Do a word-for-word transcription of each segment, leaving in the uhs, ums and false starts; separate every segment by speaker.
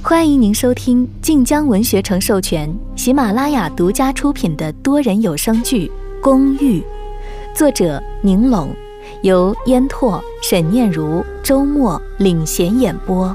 Speaker 1: 欢迎您收听晋江文学城授权、喜马拉雅独家出品的多人有声剧《公寓》，作者宁拢，由烟拓、沈念如、周末领衔演播。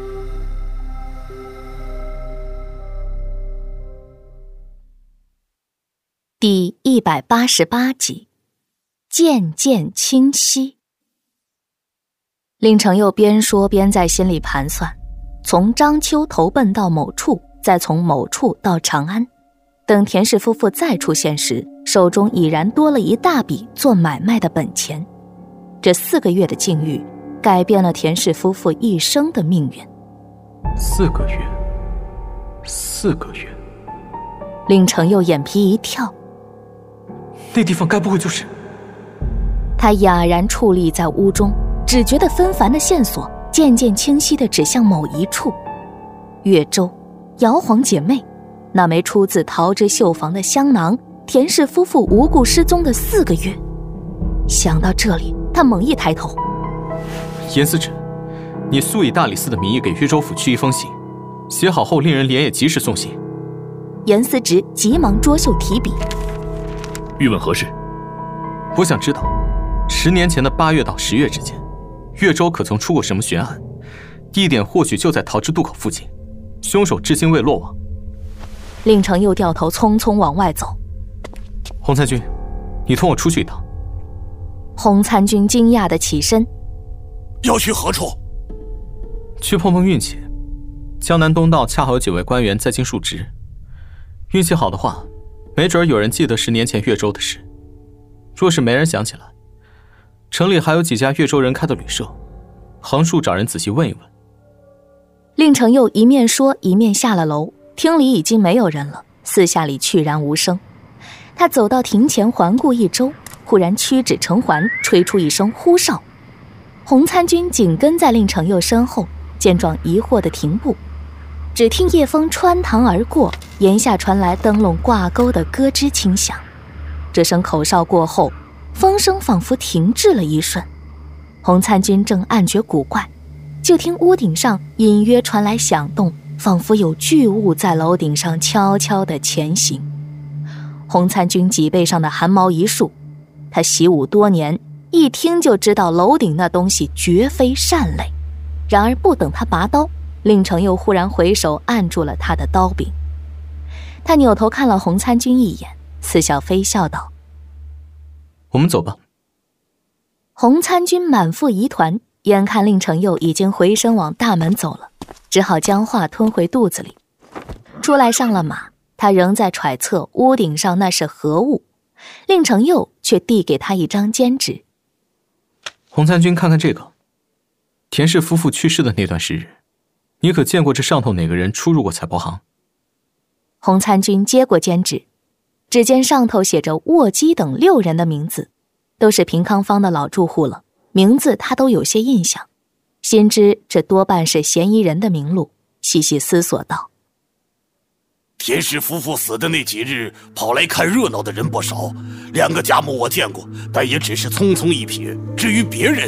Speaker 1: 第一百八十八集，渐渐清晰。令程又边说边在心里盘算，从章丘投奔到某处，再从某处到长安。等田氏夫妇再出现时，手中已然多了一大笔做买卖的本钱。这四个月的境遇，改变了田氏夫妇一生的命运。
Speaker 2: 四个月，四个月。
Speaker 1: 令程又眼皮一跳，
Speaker 2: 那地方该不会就是……
Speaker 1: 他哑然矗立在屋中，只觉得纷繁的线索渐渐清晰地指向某一处。岳州，姚黄姐妹，那枚出自桃之绣房的香囊，田氏夫妇无故失踪的四个月。想到这里，他猛一抬头。
Speaker 2: 严司职，你速以大理寺的名义给岳州府去一封信，写好后令人连夜及时送信。
Speaker 1: 严司职急忙捉袖提笔。
Speaker 3: 欲问何事？
Speaker 2: 我想知道，十年前的八月到十月之间，岳州可曾出过什么悬案？地点或许就在桃之渡口附近，凶手至今未落网。
Speaker 1: 令程又掉头匆匆往外走。
Speaker 2: 洪参军，你同我出去一趟。
Speaker 1: 洪参军惊讶地起身。
Speaker 3: 要去何处？
Speaker 2: 去碰碰运气。江南东道恰好有几位官员在京述职，运气好的话，没准有人记得十年前岳州的事。若是没人想起来，城里还有几家岳州人开的旅社，横竖找人仔细问一问。
Speaker 1: 令程又一面说一面下了楼，厅里已经没有人了，四下里去然无声。他走到庭前环顾一周，忽然屈指成环，吹出一声呼哨。洪参军紧跟在令程又身后，见状疑惑地停步。只听夜风穿堂而过，檐下传来灯笼挂钩的咯吱轻响。这声口哨过后，风声仿佛停滞了一瞬。洪参军正暗觉古怪，就听屋顶上隐约传来响动，仿佛有巨物在楼顶上悄悄地前行。洪参军脊背上的汗毛一竖，他习武多年，一听就知道楼顶那东西绝非善类。然而不等他拔刀，令程又忽然回手按住了他的刀柄。他扭头看了洪参军一眼，似笑非笑道：
Speaker 2: 我们走吧。
Speaker 1: 洪参军满腹疑团，眼看令程又已经回身往大门走了，只好将话吞回肚子里。出来上了马，他仍在揣测屋顶上那是何物。令程又却递给他一张笺纸。
Speaker 2: 洪参军看看这个，田氏夫妇去世的那段时日，你可见过这上头哪个人出入过彩帛行？
Speaker 1: 洪参军接过笺纸，只见上头写着卧基等六人的名字，都是平康坊的老住户了，名字他都有些印象，心知这多半是嫌疑人的名录，细细思索道：
Speaker 3: 田氏夫妇死的那几日，跑来看热闹的人不少，两个家母我见过，但也只是匆匆一瞥，至于别人，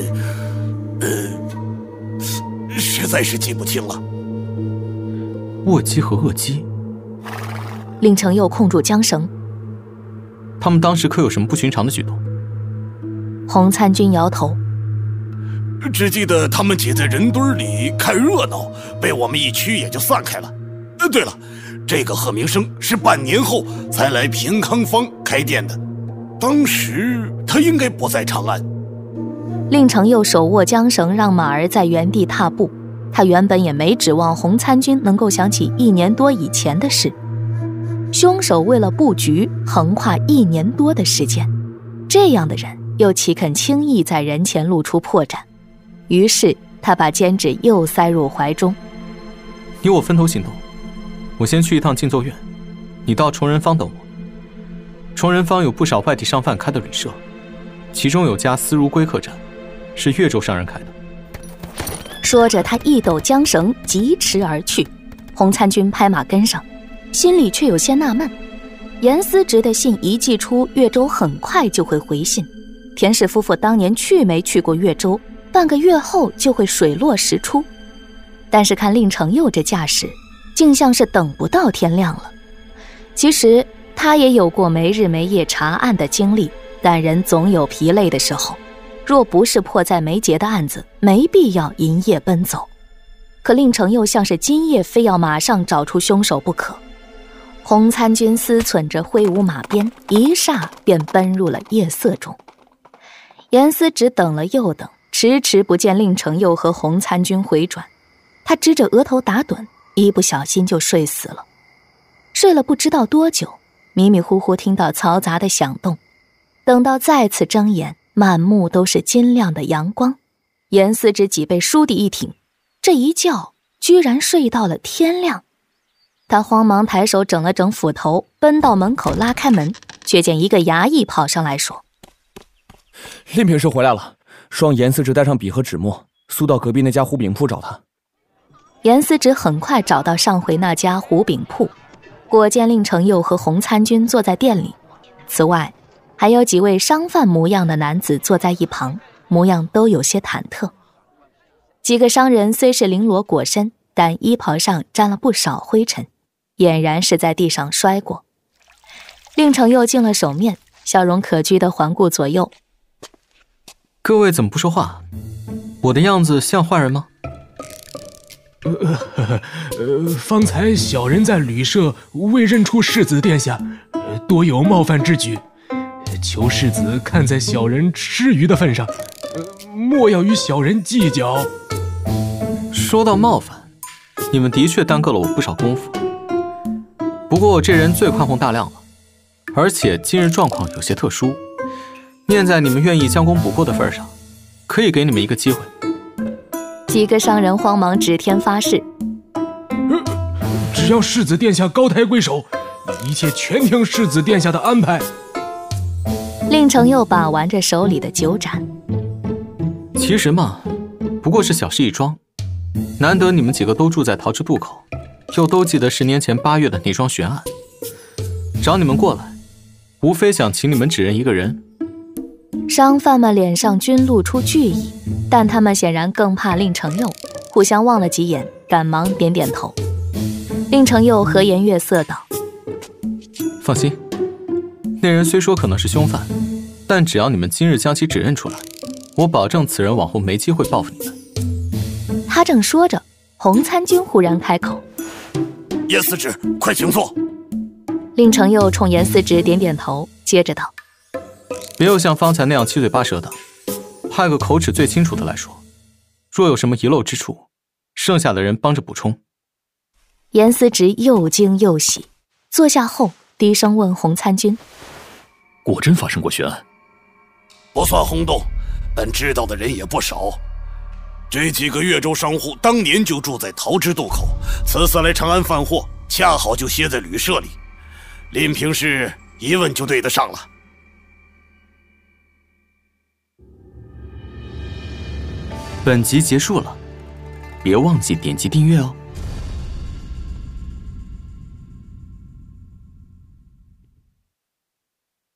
Speaker 3: 呃，实在是记不清了。
Speaker 2: 卧基和恶基。
Speaker 1: 令程又控住缰绳。
Speaker 2: 他们当时可有什么不寻常的举动？
Speaker 1: 洪参军摇头。
Speaker 3: 只记得他们挤在人堆里看热闹，被我们一驱也就散开了。呃，对了，这个贺明生是半年后才来平康坊开店的，当时他应该不在长安。
Speaker 1: 令程又手握缰绳，让马儿在原地踏步。他原本也没指望洪参军能够想起一年多以前的事。凶手为了布局，横跨一年多的时间，这样的人又岂肯轻易在人前露出破绽？于是他把笺纸又塞入怀中。
Speaker 2: 你我分头行动，我先去一趟静奏院，你到崇仁坊等我。崇仁坊有不少外地商贩开的旅社，其中有家思如归客栈，是岳州商人开的。
Speaker 1: 说着，他一抖缰绳，疾驰而去。洪参军拍马跟上，心里却有些纳闷。严思直的信一寄出，岳州很快就会回信。田氏夫妇当年去没去过岳州，半个月后就会水落石出。但但是看令程佑这架势，竟像是等不到天亮了。其实他也有过没日没夜查案的经历，但人总有疲累的时候，若不是迫在眉睫的案子，没必要银夜奔走。可令程佑像是今夜非要马上找出凶手不可。洪参军思忖着挥舞马鞭，一霎便奔入了夜色中。严思直等了又等，迟迟不见令程佑和洪参军回转，他支着额头打盹，一不小心就睡死了。睡了不知道多久，迷迷糊糊听到嘈杂的响动，等到再次睁眼，满目都是金亮的阳光。严思直脊背倏地一挺，这一觉居然睡到了天亮。他慌忙抬手整了整斧头，奔到门口拉开门，却见一个衙役跑上来说：
Speaker 4: 令平师回来了，说让严思直带上笔和纸墨，速到隔壁那家胡饼铺找他。
Speaker 1: 严思直很快找到上回那家胡饼铺，果见令程佑和洪参军坐在店里，此外还有几位商贩模样的男子坐在一旁，模样都有些忐忑。几个商人虽是绫罗裹身，但衣袍上沾了不少灰尘，俨然是在地上摔过。令程佑净了手面，笑容可掬地环顾左右：
Speaker 2: 各位怎么不说话？我的样子像坏人吗？
Speaker 5: 呃呃呃，方才小人在旅社未认出世子殿下，呃、多有冒犯之举，求世子看在小人吃鱼的份上，呃、莫要与小人计较。
Speaker 2: 说到冒犯，你们的确耽搁了我不少功夫。不过我这人最宽宏大量了，而且今日状况有些特殊，念在你们愿意将功补过的份上，可以给你们一个机会。
Speaker 1: 几个商人慌忙指天发誓：
Speaker 5: 呃、只要世子殿下高抬贵手，一切全听世子殿下的安排。
Speaker 1: 令程佑把玩着手里的酒盏：
Speaker 2: 其实嘛，不过是小事一桩。难得你们几个都住在桃枝渡口，又都记得十年前八月的那桩悬案，找你们过来，无非想请你们指认一个人。
Speaker 1: 商贩们脸上均露出惧意，但他们显然更怕令程佑，互相望了几眼，赶忙点点头。令程佑和颜悦色道：
Speaker 2: 放心，那人虽说可能是凶犯，但只要你们今日将其指认出来，我保证此人往后没机会报复你们。
Speaker 1: 他正说着，洪参军忽然开口：
Speaker 3: 严思直，快请坐。
Speaker 1: 令程佑冲严思直点点头，接着道：
Speaker 2: 别又像方才那样七嘴八舌的，派个口齿最清楚的来说，若有什么遗漏之处，剩下的人帮着补充。
Speaker 1: 严思直又惊又喜，坐下后低声问洪参军：
Speaker 6: 果真发生过悬案？
Speaker 3: 不算轰动，但知道的人也不少。这几个越州商户当年就住在桃枝渡口，此次来长安贩货，恰好就歇在旅社里。临平氏一问就对得上了。
Speaker 6: 本集结束了，别忘记点击订阅哦。